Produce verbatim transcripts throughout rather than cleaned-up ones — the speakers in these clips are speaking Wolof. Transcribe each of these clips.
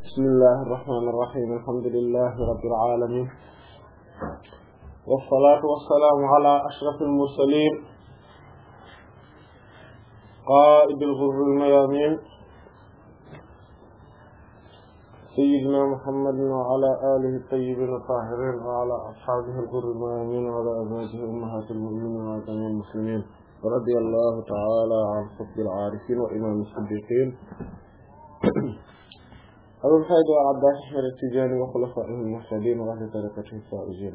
bismillahi irrahmani irrahim alhamdulillahi rabbil alamin wassalatu wassalaamu ala ashrafil mursalin qaa'idil ghurril mayamin sayyidina muhammadin wa ala alihi tayyibin tahirin wa ala ashabihi al-ghurril mayamin wa ala azwajihi ummahatil mu'minin wa jami'il muslimin radiyallahu ta'ala an qutbil aarifin wa imam as-siddiqin Abul Fayda wal Abbas Ahmad at-Tijani wa khulafaa'ihi al-muhtadiin wa ahli tariiqatihi al-faa'iziin.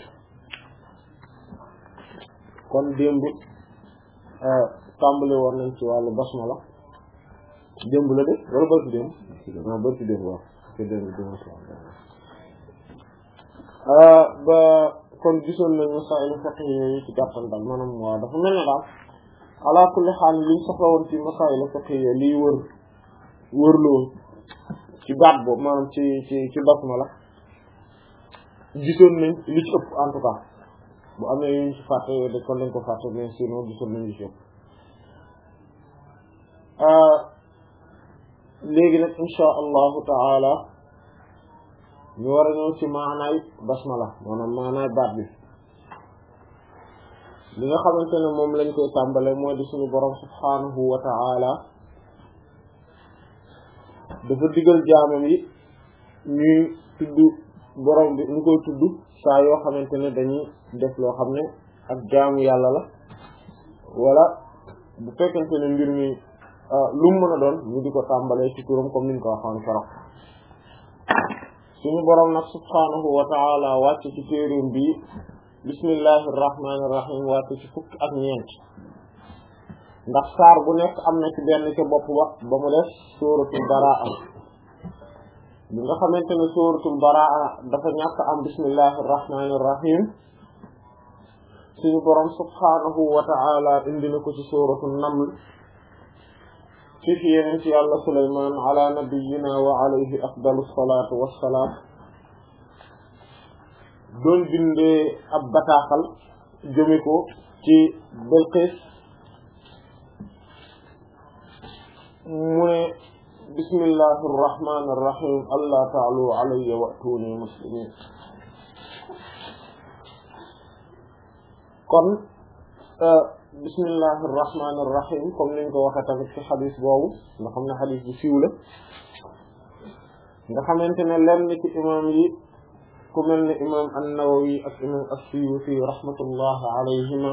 kon démb tàmbali woon nañ ci wàllu basmala démb la de wala barki démb non barki démb waaw te démb démb ba kon gisoon nañ masaa'il fiqh yooyu ci gàttal daal maanaam waaw dafa mel ne daal ala kulli haal liñ soxla woon ci masaa'il fiqh yi liy wër wërloo ci baat boobu maanaam ci ci ci basmala gisoon nañ li ci ëpp en tout cas bu amee yuñ ci fàtte yooyu de kon lañ ko fàtte mais sinon gisoon nañ li ci ëpp léegi nag insha allahu taala ñu war a ñëw ci maanaay basmala maanaam maanaay baat bi li nga xamante ne moom lañ koy tàmbale mooy di suñu borom subhanahu wa taala dafa digal jaamam yi ñuy tudd borom bi ñu koy tudd saa yoo xamante ne dañuy def loo xam ne ak jaamu yàlla la wala bu fekkente ne mbir mi lu mu mën a doon ñu di ko tàmbalee ci turam comme niñ ko waxoon keroog suñu borom nag subhaanahu wa ta'ala wàcc ci téeréem bi bismillahir rahmanir rahim wàcc ci fukk ak ñeent ndax saar bu nekk am na ci benn ca bopp ba ba mu def suratul baraa bi nga xamante ne suratul baraa dafa ñàkk am bismillahir rahmanir rahim suñu borom subhanahu wa ta'ala indi na ko ci suratul naml ci fi yeneen ci yàlla Sulaymaan ala nabiyyina wa alayhi afdalus salatu wassalaam doon bindee ab bataaxal jëme ko ci Bilqis mu ne bismillahi irrahmani irrahim allah ta'alu alayya wa'tuni muslimin kon bismillahi irrahmani irrahim comme niñ ko waxee tamit ci xadis boobu nga xam ne xadis bu siiw la nga xamante ne lenn ci imam yi ku mel ne imam an-Nawawi ak imam as-Suyuti rahmatullahi alayhima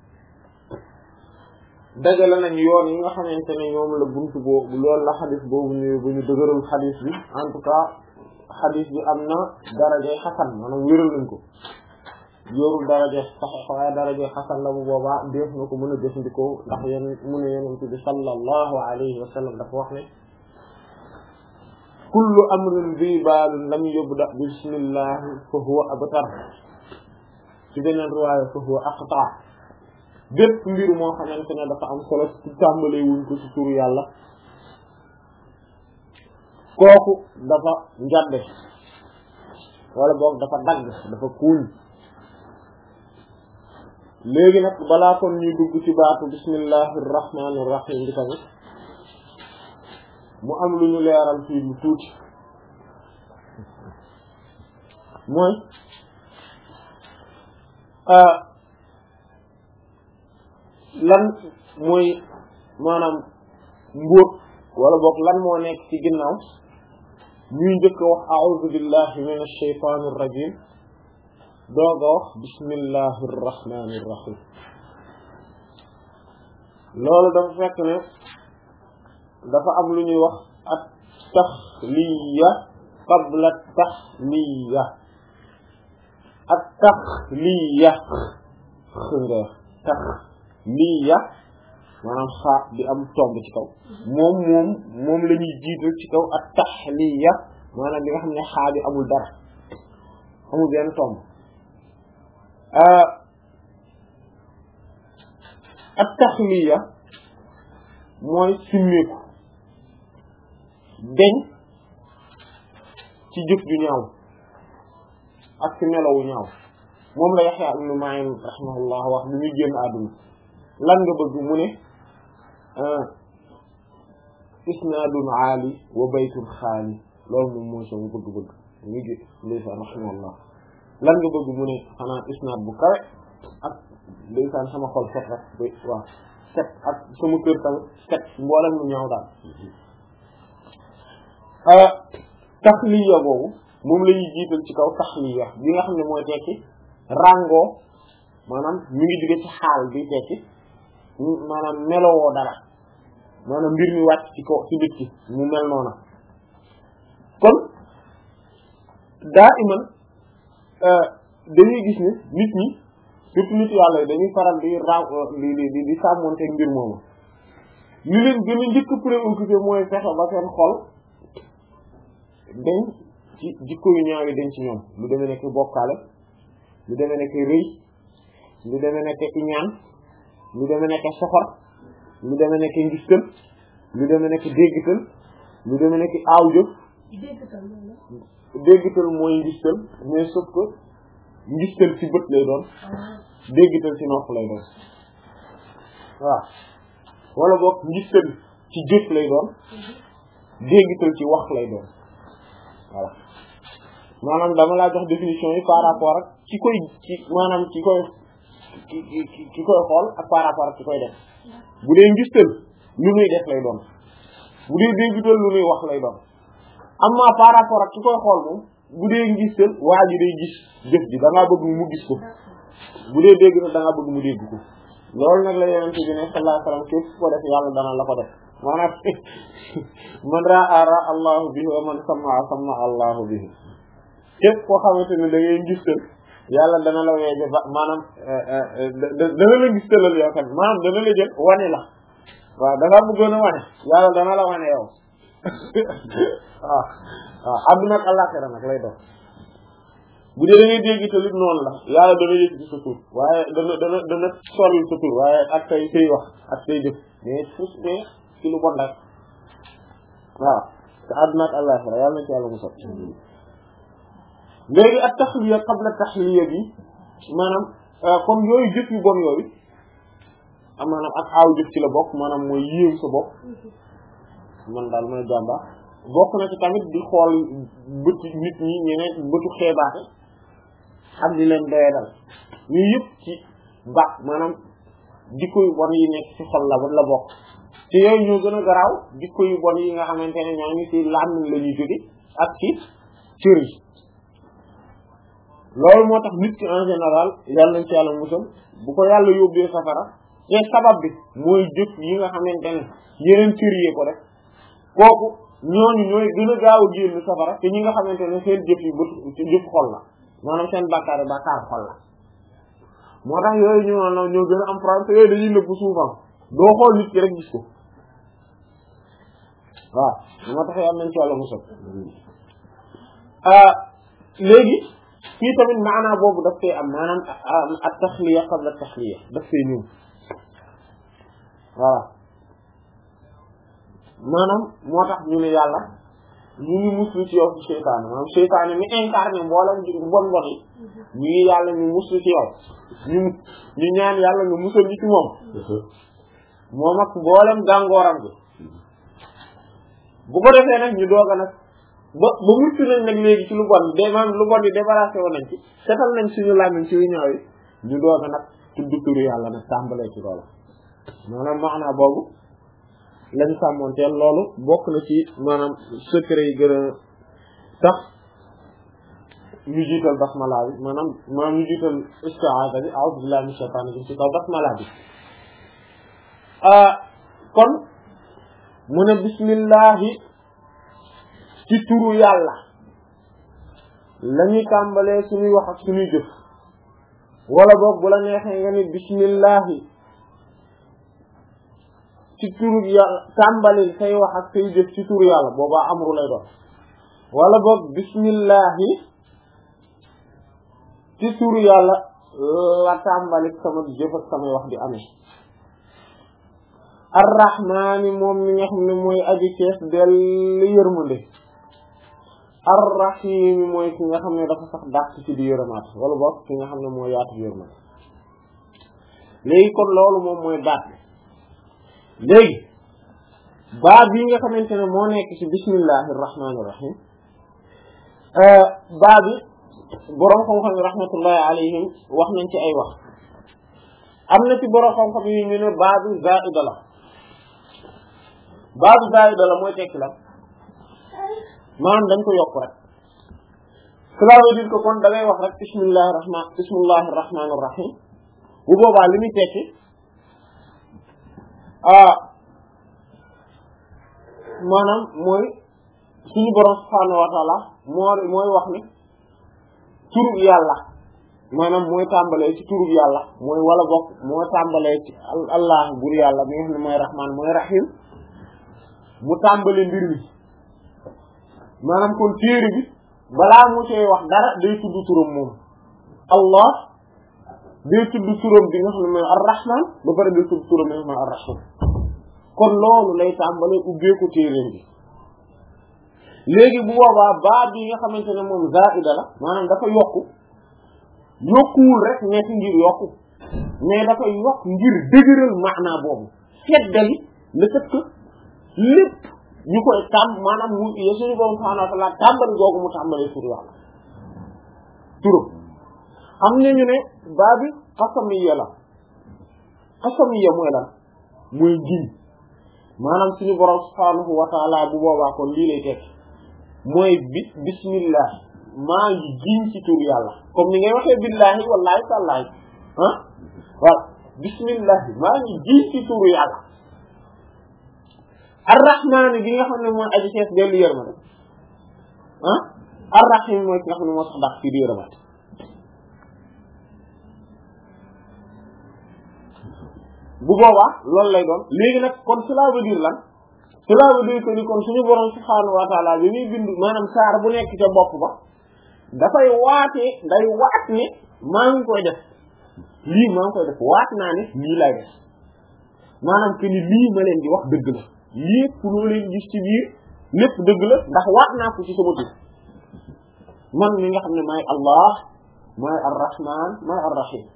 dajale nañ yoon yi nga xamante ne ñoom la buntu boobu loolu la xadis boobu ñëwee ba ñu dëgëral xadis bi en tout cas xadis bi am na darajay xasan maanaam wéral nañ ko yorul darajay saxiix waaye darajay xasan la bu boobaa def na ko mën a jëfandikoo ndax yéen mu ne yonent bi sallallahu alayhi wa sallam dafa wax ne kullu amrin bi baalin lam yubda bi bismillahi fa huwa abtar ci beneen riwaaya fa huwa aqta bépp mbir moo xamante ne dafa am solo ci tàmbalee wuñ ko ci turu yàlla kooku dafa njadde wala boog dafa dagg dafa kuuñ léegi nag balaa kon ñuy dugg ci baatu bismillahir rahmanir rahim bi tamit mu am lu ñu leeral fii lu tuuti mooy lan mooy maanaam mbóot wala boog lan moo nekk ci ginnaaw ñuy njëkk a wax a'udhu billahi minash shaytanir rajim dooga wax bismillahir rahmanir rahim loolu dafa fekk ne dafa am lu ñuy wax at taxliya qabla taxliya at taxliya nga tax lii ya maanaam xaa bi am tomb ci kaw moom moom moom la ñuy jiital ci kaw ak taxliya maanaam li nga xam ne xaa bi amul dara amul benn tomb ak taxliya mooy simmeeku deñ ci jëf ju ñaaw ak ci melawu ñaaw moom la Yaxya ibn Ma'in rahimahullah wax bi muy génn àdduna lan nga bëgg mu ne isnaadun aali wa baytun xaali loolu moom mooy sama bëgg-bëgg ñu ngi ndeysaan rahimahullah lan nga bëgg mu ne xanaa isnaad bu kawe ak ndeysaan sama xol set rek ba waaw set ak sama kër tamit set mboolem lu ñaaw daal taxliya boobu moom la ñuy jiital ci kaw taxliya bi nga xam ne mooy tekki ràngoo maanaam ñu ngi jóge ci xaal bi tekki maanaam melowoo dara maanaam mbir mi wàcc ci kaw ci nit ki mu mel noona kon daa iman dañuy gis ne nit ñi surtout nit yàlla yi dañuy faral di ra di di di sàmmonte mbir moomu li leen gën a njëkk préoccupé mooy fexe ba seen xol dañ ci jikko yu ñaaw yi dañ ci ñoom lu demee nekk bokkaale lu demee nekk rëy lu demee nekk iñaan lu demee nekk soxor lu demee nekk ngistal lu demee nekk déggtal lu demee nekk aaw jëf déggtal mooy ngistal mais sauf que ngistal ci bët lay doon déggtal ci nopp lay doon waaw wala boog ngistal ci jëf lay doon déggtal ci wax lay doon voilà maanaam dama laa jox définition yi par rapport ak ci koy ci maanaam ci koy ki ki ki koy xool ak par rapport ak ci koy def bu dee ngistal lu nuy def lay doon bu dee déggtal lu nuy wax lay doon amma par rapport ak ci koy xool moom bu dee ngistal waa ji day gis jëf ji da ngaa bëgg mu gis ko bu dee dégg na da ngaa bëgg mu dégg ko loolu nag la yonent bi ne sallallahu alayhi wasallam képp ko def yàlla dana la ko def maanaam man raa raa allahu bihi wa man sam'a sam'a allahu bihi képp koo xamante ne da ngay ngistal yàlla dana la weeje ba maanaam dana la ngistalal yow kan maanaam dana la jël wane la waaw da ngaa bëggoon a wane yàlla dana la wane yow waaw waaw adduna ak àllaxira nag lay doon bu dee da ngay dégg tamit noonu la yàlla dana yëg ci sa tur waaye dana dana dana sori sa tur waaye ak say say wax ak say jëf mais fuus mais ci lu bon rek waaw te adduna ak àllaxira yàlla na ci yàlla musal léegi ak taxliya qabla taxliya bi maanaam comme yooyu jëf yu bon yooyu am maanaam ak aaw jëf ci la bokk maanaam mooy yéem sa bopp man daal mooy jàmba bokk na ci tamit di xool bëtu nit ñi ñeneen bëtu xeebaate ak di leen doyadal yooyu yëpp ci baax maanaam jikko yu bon yi nekk ci xol la la bokk te yooyu ñoo gën a garaaw jikko yu bon yi nga xamante ne ñoo ngi ci làmmiñ la ñuy jóge ak ci cër yi loolu moo tax nit ki en général yàlla nañ ci yàlla musal bu ko yàlla yóbbee safara te sabab bi mooy jëf yi nga xamante ne yeneen cër yee ko def kooku ñooñu ñooy gën a gaaw a génn safara te ñi nga xamante ne seen jëf yi bët jëf xol la maanaam seen bàkkaar yi bàkkaar xol la moo tax yooyu ñu noonu ñoo gën a am problème te yooyu dañuy nëbb souvent doo xool nit ki rek gis ko waaw moo tax yàlla nañ ci yàlla musal léegi fii tamit maanaa boobu daf koy am maanaam ak taxliya qabla taxliya daf koy ñëw voilà maanaam moo tax ñu ne yàlla ñu ngi muslu ci yow ci seytaane maanaam seytaane mi incarné mboolem bon bon yi ñu ngi yàlla ñu muslu ci yow ñu ñu ñaan yàlla nga musal ñu ci moom moom ak mboolem gàngooram bi bu ko defee nag ñu doog a nag ba ba mucc nañ nag léegi ci lu bon de maanaam lu bon yi débarrassé woon nañ ci setal nañ suñu làmmiñ ci yu ñaaw yi ñu doog a nag tudd turu yàlla nag tàmbalee ci loolu maanaam maanaa boobu lañu sàmmoonteel loolu bokk na ci maanaam secret yi gën a tax ñu jiital basmala bi maanaam maanaam ñu jiital isti'aza bi a'udhu billahi minash shaytanir rajim ci kaw basmala bi kon mu ne bismillahi ci turu yàlla lañuy tàmbalee suñuy wax ak suñuy jëf wala boog bu la neexee nga ni bismillahi ci turu yàlla tàmbali say wax ak say jëf ci turu yàlla boobaa amru lay doon wala boog bismillahi ci turu yàlla la tàmbali sama jëf ak samay wax di amee arrahmaani moom mi nga xam ne mooy aji kees del yërmande arrahimi mooy ki nga xam ne dafa sax dàq ci di yërëmaat wala boog ki nga xam ne mooy yaatu yërmande léegi kon loolu moom mooy baat bi léegi baat bi nga xamante ne moo nekk ci bismillahir rahmanir rahim baat bi boroom xam-xam yi rahmatullahi alayhim wax nañ ci ay wax am na ci boroom xam-xam yi ñu ne baatu zaida la baatu zaida la mooy tekki la maanaam dañ ko yokk rek cela veut dire que kon da ngay wax rek bismillahir rahman bismillahir rahmanir rahim bu boobaa li muy tekki ah maanaam mooy suñu borom subhaanahu wa taala moo mooy wax ni turub yàlla maanaam mooy tàmbalee ci turub yàlla mooy wala bokk moo tàmbalee ci allah bur yàlla mi nga xam ne mooy rahman mooy rahim mu tàmbale mbir mi maanaam kon téere bi balaa mu cee wax dara day tudd turam moom allah day tudd turam bi nga xam ne mooy ar-rahman ba pare day tudd turam bi nga xam ne ar-rahim kon loolu lay tàmbale ubbeeku téere bi léegi bu boobaa baat bi nga xamante ne moom zaida la maanaam dafa yokku yokkuwul rek nekk ngir yokku mais dafa yokk ngir dëgëral maanaa boobu feddali le fait que lépp ñu koy tàmm maanaam mu suñu borom subhaanahu wa ta'aala tàmbali googu mu tàmbalee tur yàlla turam am nañu ne baat bi xasamiya la xasamiya mooy lan mooy giñ maanaam suñu borom subhaanahu wa ta'aala bu boobaa kon lii lay tekki mooy bi bismillah maa ngi giñ ci tur yàlla comme ni ngay waxee billahi wallahi tallahi ah waaw bismillah maa ngi giñ ci tur yàlla ar-rahmaan bi nga xam ne mooy aji fees dellu yërmande ah ar-rahim mooy ki nga xam ne moo sax dàq ci di yërmande bu boobaa loolu lay doon léegi nag kon cela veut dire lan cela veut dire que ni kon suñu borom subhaanahu wa ta'ala bi muy bind maanaam saar bu nekk ca bopp ba dafay waatee day waat ne maa ngi koy def lii maa ngi koy def waat naa ne lii lay def maanaam que ni lii ma leen di wax dëgg la lépp loo leen gis ci biir lépp dëgg la ndax waat naa ko ci sama tur man mi nga xam ne maay Allah maay ar-Rahman maay ar-Rahim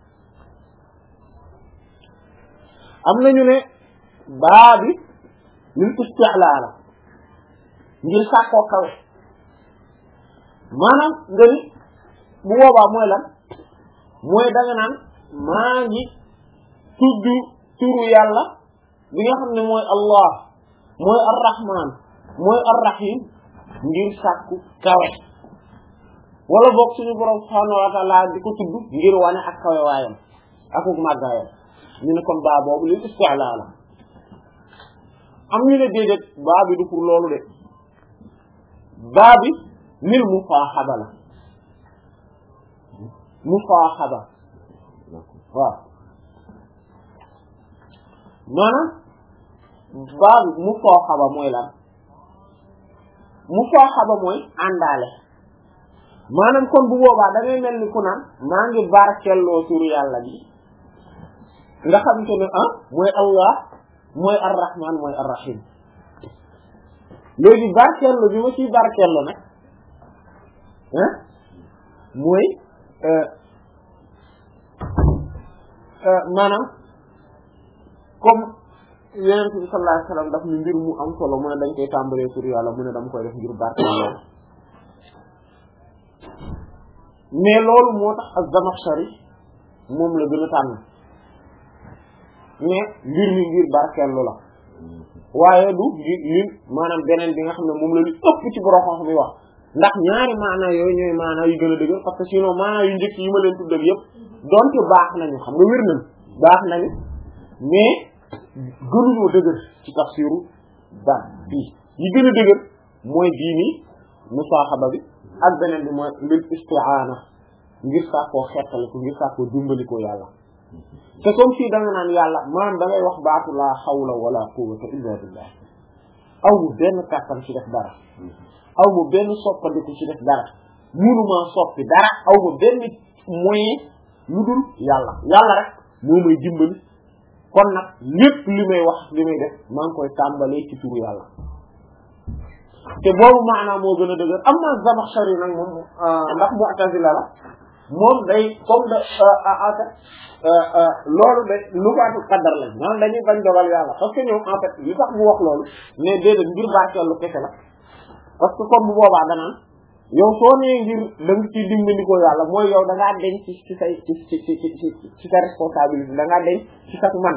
am nañu ne baa bi lil isti'laa la ngir sàkkoo kawe maanaam nga ni bu boobaa mooy lan mooy danga naan maa ngi tudd turu yàlla bi nga xam ne mooy Allah mooy ar-Rahman mooy ar-Rahim ngir sàkku kawe wala boog suñu borom subhaanahu wa ta'ala di ko tudd ngir wane ak kawe waayam ak uk màggaayam ñu ne kon baa boobu lil isti'laa la am ñu ne déedéet baa bi du pour loolu de baa bi lil mufaaxaba la mufaaxaba waaw maanaam baa bi mufaaxaba mooy lan mufaaxaba mooy àndaale maanaam kon bu boobaa da ngay mel ni ku naan maa ngi barkeeloo turu yàlla bi nga xam te ne ah mooy Allah mooy ar-Rahman mooy ar-Rahim léegi barkeellu bi ma ciy barkeellu nag ah mooy maanaam comme Yonent bi sallallahu alayhi wasallam daf ni mbir mu am solo mu ne dañ koy tàmbalee tur yàlla mu ne dama koy def ngir barkeellu mais loolu moo tax az-Zamakhshari moom la gën a tànn mais mbir mi ngir barkeellu la waaye du ngir lin maanaam beneen bi nga xam ne moom la lu ëpp ci borom xam-xam yi wax ndax ñaari maanaa yooyu ñooy maanaa yu gën a dëgër parce que sinon maanaa yu njëkk yi ma leen tuddal yëpp donte baax nañu xam nga wér nañu baax nañu mais gënuñoo dëgër ci tafsiru ba bii yi gën a dëgër mooy bii nii musaaxaba bi ak beneen bi mooy lil isti'aana ngir saa koo xettali ko ngir saa koo dimbali ko yàlla te comme si da nga naan yàlla maanaam da ngay wax baatu laa hawla wala quwwata illa billah aw mu benn kàttan ci def dara aw mu benn soppandiku ci def dara munuma soppi dara aw mu benn moyen lu dul yàlla yàlla rek moo may dimbali kon nag lépp li may wax li may def maa ngi koy tàmbalee ci turu yàlla te boobu maanaam moo gën a dëgër am na Zamakhshari nag moom ndax Mu'tazila la moom day comme de en fait loolu de lu baatu qadar lañ maanaam dañuy bañ dogal yàlla parce que ñoom en fait li tax mu wax loolu mais déedéet ngir barkeelu kese la parce que comme bu boobaa danaan yow soo nee ngir da nga ciy dimbandikoo yàlla mooy yow da ngaa denc ci ci say ci ci ci ci ci sa responsabilité da ngaa denc ci sa man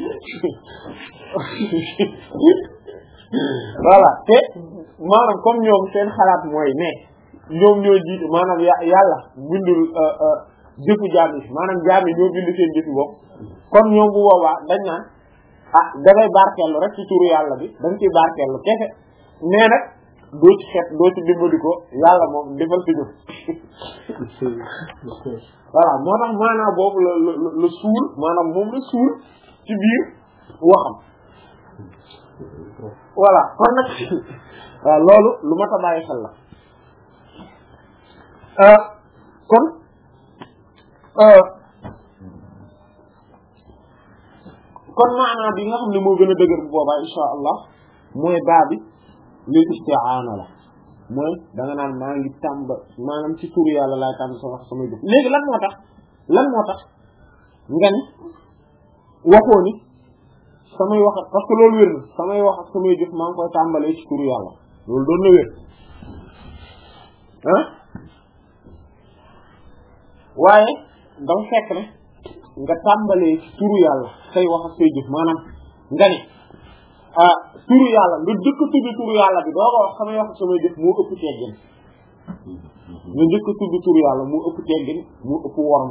voilà te maanaam comme ñoom seen xalaat mooy ne ñoom ñoo jiitu maanaam yàlla bindul jëfu jaam yi maanaam jaam yi ñoo bind seen jëfi bopp kon ñoom bu boobaa dañ naan ah dangay barkeelu rek ci turu yàlla bi da nga ciy barkeelu kese mais nag doo ci xeet doo ci dimbali ko yàlla moom defal ci ñun voilà moo tax maanaam boobu la la la suul maanaam moom la suul ci biir waxam voilà kon nag waaw loolu lu ma ta bàyyi xel la kon kon maanaam bi nga xam ne moo gën a dëgër bu boobaa insha allah mooy baa bi li isti'aana la mooy da nga naan maa ngi tàmba maanaam ci turu yàlla laay tàmb sa wax samay jëf léegi lan moo tax lan moo tax nga ni waxoo ni samay wax parce que loolu wér na samay wax ak samay jëf maa ngi koy tàmbalee ci turu yàlla loolu doon na wér ah waaye dama fekk ne nga tàmbalee ci turu yàlla say wax ak say jëf maanaam nga ne ah turu yàlla nga jëkk tudd turu yàlla bi doo ko wax samay wax ak samay jëf moo ëpp teggin nga jëkk tudd turu yàlla moo ëpp teggin moo ëpp worma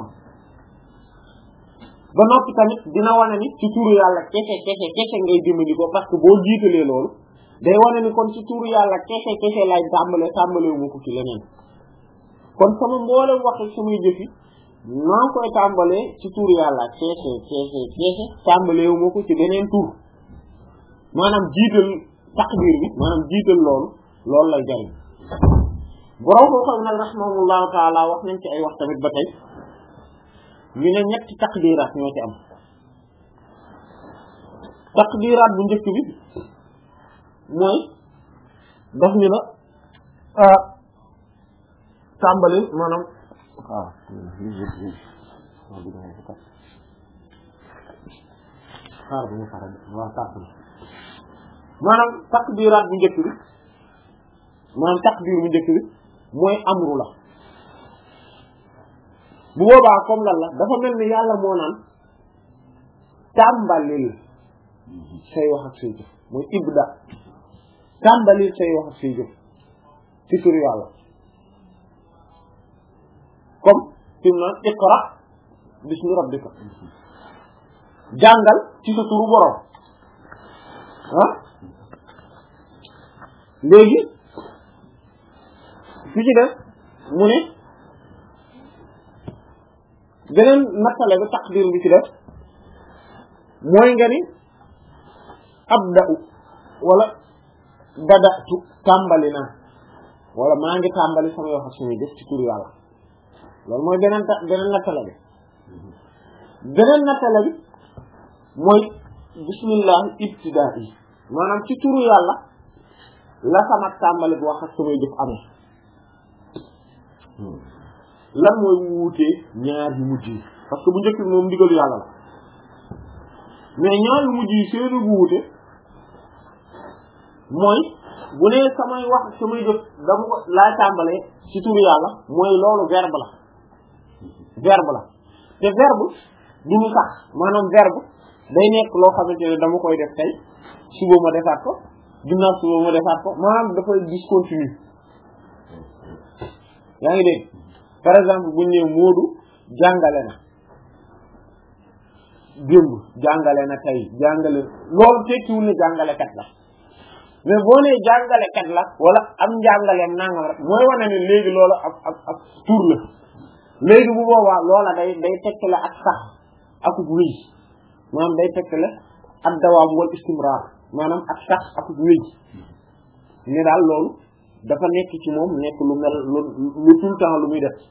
ba noppi tamit dina wane ni ci turu yàlla kese kese kese ngay dimbali ko parce que boo jiitalee loolu day wane ni kon ci turu yàlla kese kese lay tàmbalee tàmbalee wu ma ko ci leneen kon sama mboolem wax ak samay jëf yi maa ngi koy tàmbalee ci turu yàlla kese kese kese tàmbalee wu ma ko ci beneen tur maanaam jiital taqdir bi maanaam jiital loolu loolu lay jariñ borom ko xam nag rahimahullahu taala wax nañ ci ay wax tamit ba tey ñu ne ñetti taqdiraat ñoo ci am taqdiraat bu njëkk bi mooy daf ñu la tàmbali maanaam waaw xaar bu ñu xaaral waaw tàmbali maanaam taqdiraat bu njëkk bi maanaam taqdir bu njëkk bi mooy amru la bu boobaa comme lan la dafa mel ni yàlla moo naan tàmbalil say wax ak say jëf mooy ibda tàmbalil say wax ak say jëf ci turu yàlla comme fi mu naan iqra bismi rabbika jàngal ci sa turu borom ah léegi fi ci def mu ne beneen nattale bi taqdir bi ci def mooy nga ni abda'u wala bada'tu tàmbali naa wala maa ngi tàmbali sama yoo xam suñuy def ci turu yàlla loolu mooy beneen ta beneen nattale bi beneen nattale bi mooy bismillah ibtida'i maanaam ci turu yàlla la sama tàmbali bi wax ak samay jëf amee lan mooy wuutee ñaar yu mujj yi parce que bu njëkk bi moom ndigalu yàlla la mais ñaar yu mujj yi seeni bu wuute mooy bu nee samay wax samay jëf dama ko laa tàmbalee ci turu yàlla mooy loolu verbe la verbe la te verbe du ñu sax maanaam verbe day nekk loo xamante ne dama koy def tey suba ma defaat ko ginnaaw suba ma defaat ko maanaam dafay discontinu yaa ngi dégg par exemple bu ñu nee Moodu jàngale na démb jàngale na tey jàngale loolu tekkiwul ne jàngalekat la mais boo nee jàngalekat la wala am njàngaleem nangam rek mooy wane ne léegi loolu ab ab ab tur la léegi bu boobaa loola day day tekkale ak sax akuk wéy maanaam day tekkale ak dawaam wal istimrar maanaam ak sax akuk wéy ne daal loolu dafa nekk ci moom nekk lu mel lu lu tout le temps lu muy def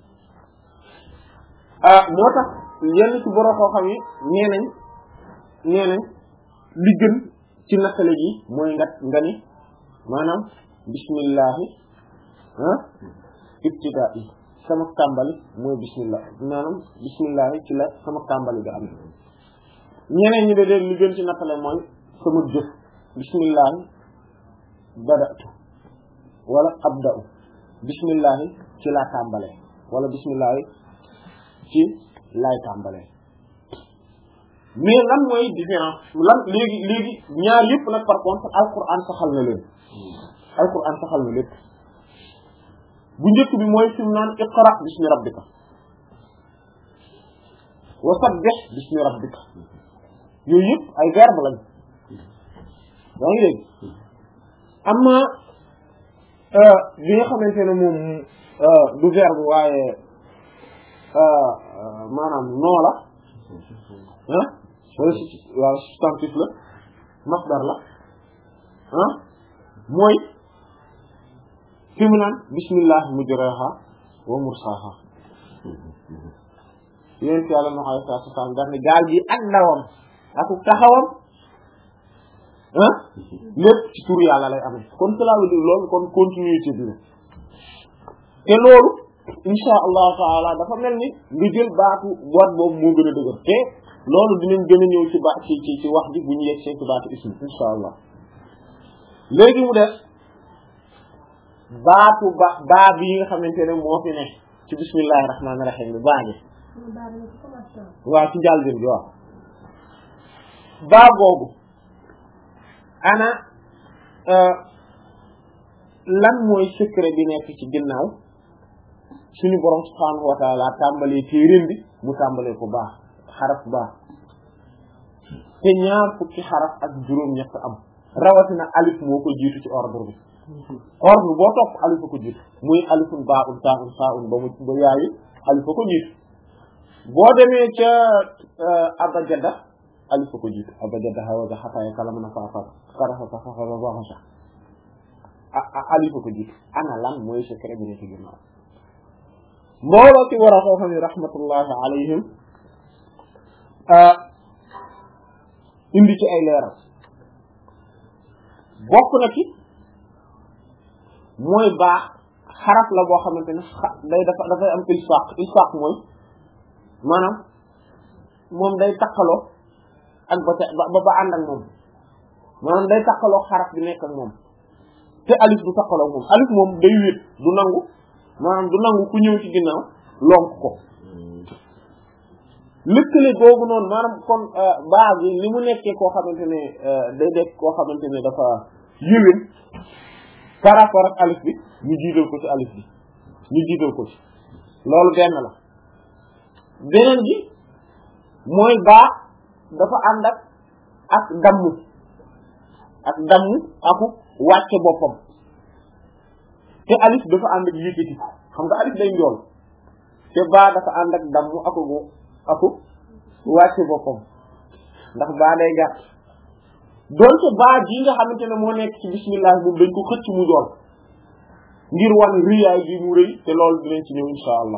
ah moo tax yenn ci borom koo xam yi nee nañ nee nañ li gën ci nattale gi mooy nga nga ni maanaam bismillahi ah ibtida'i sama tàmbali mooy bismillah maanaam bismillah ci la sama tàmbali ga am ñeneen ñi de dee li gën ci nattale mooy sama jëf bismillah badatu wala abda'u bismillah ci laa tàmbale wala bismillah ci laay tàmbale mais lan mooy différence lan léegi léegi ñaar yëpp nag par contre alquran saxal na leen alquran saxal na lépp bu njëkk bi mooy fi mu naan iqra bismi rabbika wa sabbih bismi rabbika yooyu yëpp ay verbe lañ yaa ngi dégg amma bi nga xamante ne moom du verbe waaye maanaam noo la ah waaw substantif la masdar la ah mooy fi mu naan bismillah mujraha wa mursaha yéen ci yàlla na alayhi salaatu wa salaam daf ne gaal gi ak ndawam ak taxawam ah lépp ci tur yàlla lay amee kon cela veut dire loolu kon continuité bi la te loolu insha allahu taala dafa mel ni nga jël baatu boot boobu moo gën a dëgër te loolu dinañ gën a ñëw ci ba ci ci ci wax bi bu ñu yegsee ci baatu ismi insha allah léegi mu def baatu ba baa bi nga xamante ne moo fi ne ci bismillahir rahmanir rahim bi baa gi waaw ci njàlbéen bi waaw baa boobu ana lan mooy secret bi nekk ci ginnaaw suñu borom subhaanahu wa taala tàmbalee téeréem bi mu tàmbalee ko baax xaraf baax te ñaar fukki xaraf ak juróom-ñett am rawatina alif moo ko jiitu ci ordre bi ordre boo topp alif ko jiitu muy alifun baa'un taa'un saa'un ba mu ba yaayu alif ko jiitu boo demee ca abajada alif ko jiitu abajada hawaza xataaya kalam na faafar xarafa ka faafara baxasa alif ko jiitu ana lan mooy secret bi ne ci ginnaaw mbooloo ci war a xoo xam ne rahmatullahi alayhim indi ci ay leeral bokk na ci mooy baax xaraf la boo xamante ne day dafa dafay am ilsaq ilsaq mooy maanaam moom day takkaloo ak ba ba ba ànd ak moom maanaam day takkaloo xaraf bi nekk ak moom te alif du takkaloo moom alif moom day wéet du nangu maanaam du nangu ku ñëw ci ginnaaw lonk ko lëkkale googu noonu maanaam kon baa bi li mu nekkee koo xamante ne day dekk koo xamante ne dafa yëwén par rapport ak alif bi ñu jiital ko ci alif bi ñu jiital ko ci loolu benn la beneen bi mooy baa dafa ànd ak ak dammu ak dammu aku wàcce boppam te alif dafa ànd ak yëkkati xam nga alif day njool te baa dafa ànd ak dammu aku aku wàcce boppam ndax baa day gàtt doonte baa ji nga xamante ne moo nekk ci bismillah moom dañ ko xëcc mu jool ngir wan riyaay bi mu rëy te loolu dinañ ci ñëw insha allah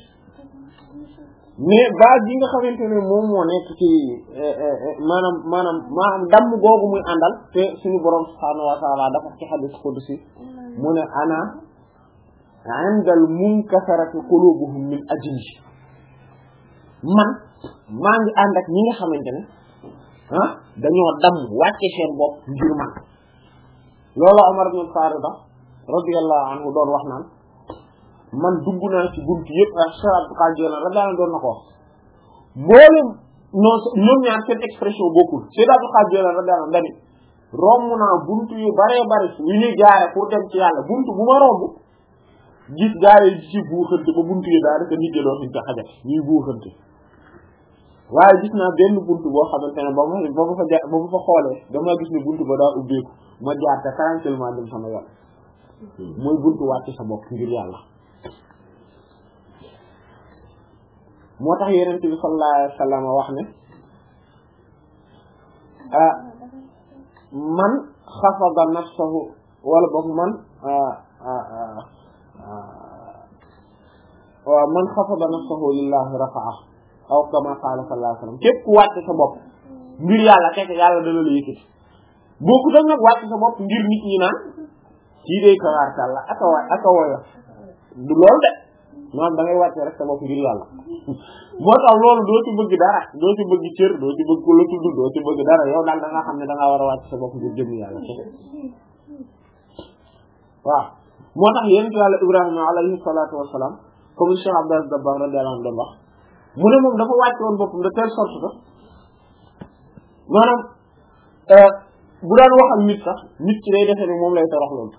mais baa ji nga xamante ne moom moo nekk ci maanaam maanaam maanaam damm googu muy àndal te suñu borom subhaanahu wa taala dafa ci hadith qudsi mu ne ana indal munkasarati qulubuhum min ajli man maa ngi ànd ak ñi nga xamante ne ah dañoo damm wàcce seen bopp ngir man loolu Umar ibn Farida radiyallahu anhu doon wax naan man dugg naa ci buntu yëpp ak Cheikh Abdou Qadir la daana doon na ko wax mboolem non ñoom ñaar seen expression bokkul Cheikh Abdou Qadir la daana dani romb naa buntu yu baree bari yu ñuy jaare pour dem ci yàlla buntu bu ma romb gis gaare yi ci buuxante ba buntu yi daal rek nit yi doon ñu ko xajal ñuy buuxante waaye gis naa benn buntu boo xamante ne ba ma ba ma fa ja ba ma fa xoolee dama gis ne buntu ba daa ubbeeku ma jaar te tranquillement dem sama yoon mooy buntu wàcc sa bopp ngir yàlla moo tax Yonent bi sallallahu alayhi wa sallam wax ne ah man xafada nafsahu wala boog man waaw man xafada nafsahu lillahi rafa'a aw kama qala sallallahu alayhi wa sallam képp ku wàcc sa bopp ngir yàlla keke yàlla dana la yëkkati booku da nag wàcc sa bopp ngir nit ñi naan kii day kawaar kàlla aka wa aka woyo du loolu de maanaam da ngay wàcce rek sa bopp ngir yàlla moo tax loolu doo ci bëgg dara doo ci bëgg cër doo ci bëgg ku la tudd doo ci bëgg dara yow daal da nga xam ne da ngaa war a wàcc sa bopp ngir jëm yàlla kese waaw moo tax yonent yàlla Ibrahima alayhi salaatu wassalaam comme Cheikh Abdel Dabakh radiyallahu anhu doon wax mu ne moom dafa wàcc woon boppam de telle sorte que maanaam bu daan wax ak nit sax nit ci lay defee ne moom lay toroxlu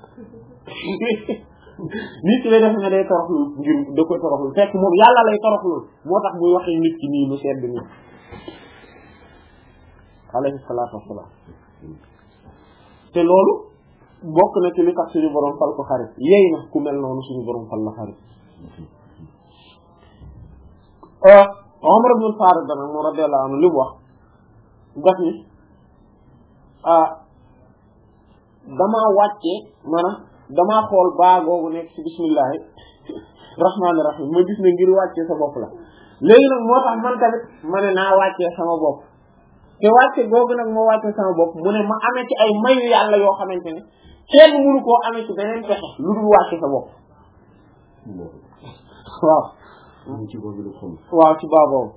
nit ci lay defee ne day toroxlu ngir da koy toroxlu fekk moom yàlla lay toroxlu moo tax muy waxee nit ki nii mu sedd nii alayhi salaatu wassalaam te loolu bokk na ci li tax suñu borom fal ko xarit yey na ku mel noonu suñu borom fal la xarit Umar ibn Farid dana mu radiyallahu anhu li mu wax daf ni ah damaa wàcce maanaam damaa xool baa googu nekk ci bismillahi rahmaani rahim ma gis ne ngir wàcce sa bopp la léegi nag moo tax man tamit ma ne naa wàccee sama bopp te wàcce googu nag moo wàcce sama bopp mu ne ma amee ci ay mayu yàlla yoo xamante ne kenn mënu koo amee ci beneen pexe lu dul wàcce sa bopp waaw waaw ci baa boobu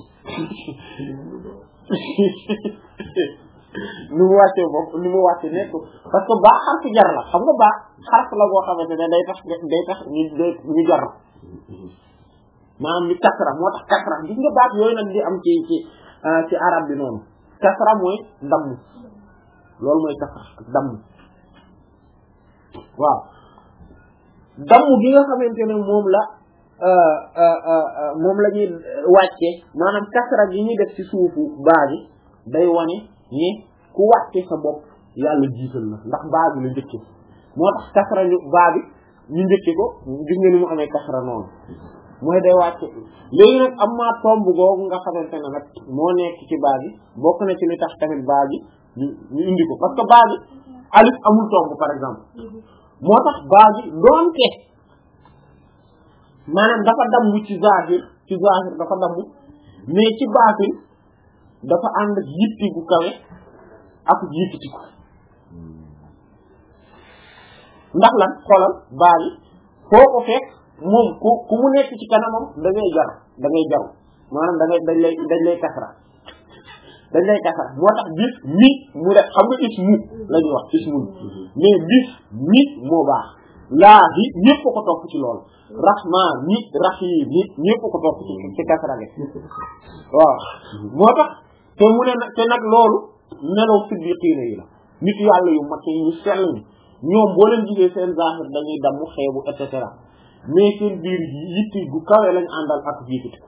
ni mu wàccee bopp ni mu wàcce nekk parce que baa xarf jar la xam nga baa xarf la boo xamante ne day tax day tax ñu ñu jar maanaam ni kasra moo tax kasra gis nga baat yooyu nag di am ci ci ci arab bi noonu kasra mooy damm loolu mooy kasra ak damm waaw damm gi nga xamante ne moom la moom la ñuy wàcce maanaam kasra gi ñuy def ci suufu baa bi day wane ni ku wàcce sa bopp yàlla jiital na ndax baa bi la njëkke moo tax kasra ñu baa bi ñu njëkke ko gis nga ni mu amee kasra noonu mooy day wàcce léegi nag am maa tomb googu nga xamante ne nag moo nekk ci baa bi bokk na ci li tax tamit baa bi ñu ñu indi ko parce que baa bi alif amul tomb par exemple moo tax baa bi doonte maanaam dafa damm ci zahir ci zahir dafa damm mais ci baatin dafa ànd ak yitti gu kawe ak yittiti ko ndax lan xoolal baa bi foo ko fekk moom ku ku mu nekk ci kanamam da ngay jar da ngay jaru maanaam da ngay dañ lay dañ lay kasra dañ lay kasra moo tax bis mi mu def xam nga is mu la ñuy wax is mu mais bis mi moo baax laa bi ñëpp ko topp ci loolu rahman mi rahim mi ñëpp ko topp ci ci kasra gi waaw moo tax te mu ne nag te nag loolu meloo siddiqiina yi la nit yàlla yu mat yi ñu sell ni ñoom boo leen gisee seen zahir dañuy damm xeebu et cetera mais seen biir yi yitti gu kawe lañ àndal ak jiitit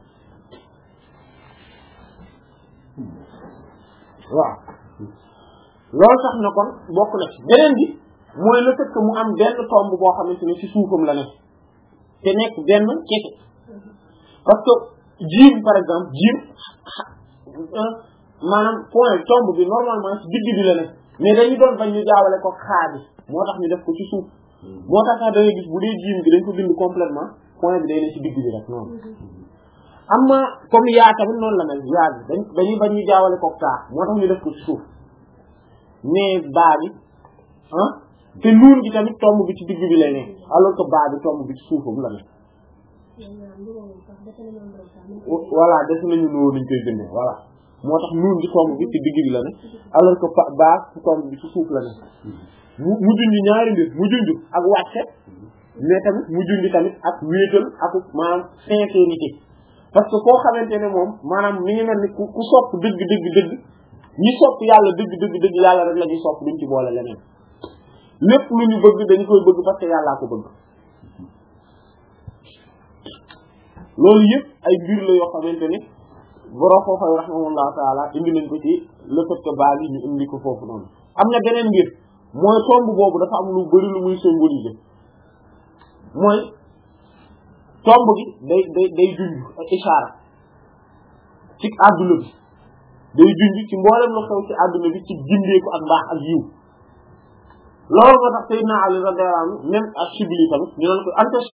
waaw loolu sax na kon bokk na ci beneen bi mooy le fait que mu am benn tomb boo xamante ne ci suufam la ne te nekk benn kese parce que jiim par exemple jiim maanaam point tomb bi normalement ci digg bi la ne mais dañu doon bañ ñu jaawale ko xaabi moo tax ñu def ko ci suuf moo tax sax da ngay gis bu dee jiim bi dañ ko bind complètement point bi day ne ci digg bi rek noonu am na comme yaa tamit noonu la mel yaa bi dañ dañuy bañ ñu jaawale ko taa moo tax ñu def ko ci suuf mais baa bi ah te nuun gi tamit tomb bi ci digg bi lay ne alors que baa bi tomb bi ci suufam la ne voilà def nañu noonu lañ koy bindee voilà moo tax nuun gi tomb bi ci digg bi la ne alors que baa tomb bi ci suuf la ne mu mu junj ñaari mbir mu junj ak wàcce mais tamit mu junj tamit ak wéetal ak maanaam sincérité parce que koo xamante ne moom maanaam mi ngi mel ni ku ku sopp dëgg dëgg dëgg ñi sopp yàlla dëgg dëgg dëgg yàlla rek la ñuy sopp duñ ci boole leneen lépp lu ñu bëgg dañu koy bëgg parce que yàllaa ko bëgg loolu yëpp ay mbir la yoo xamante ne borom foofa rahimahullahu taala indi nañ ko ci le fait que baa ñu indi ko foofu noonu am na beneen mbir mooy tomb boobu dafa am lu bari lu muy symboliser mooy tomb gi day day day junj ak ishaara ci àdduna bi day junj ci mboolem lu xew ci àdduna bi ci gindeeku ak mbaax ak yiw loolu moo tax Sayyidina Ali radiyallahu anhu même ak Shibli tamit ñu naan ko anta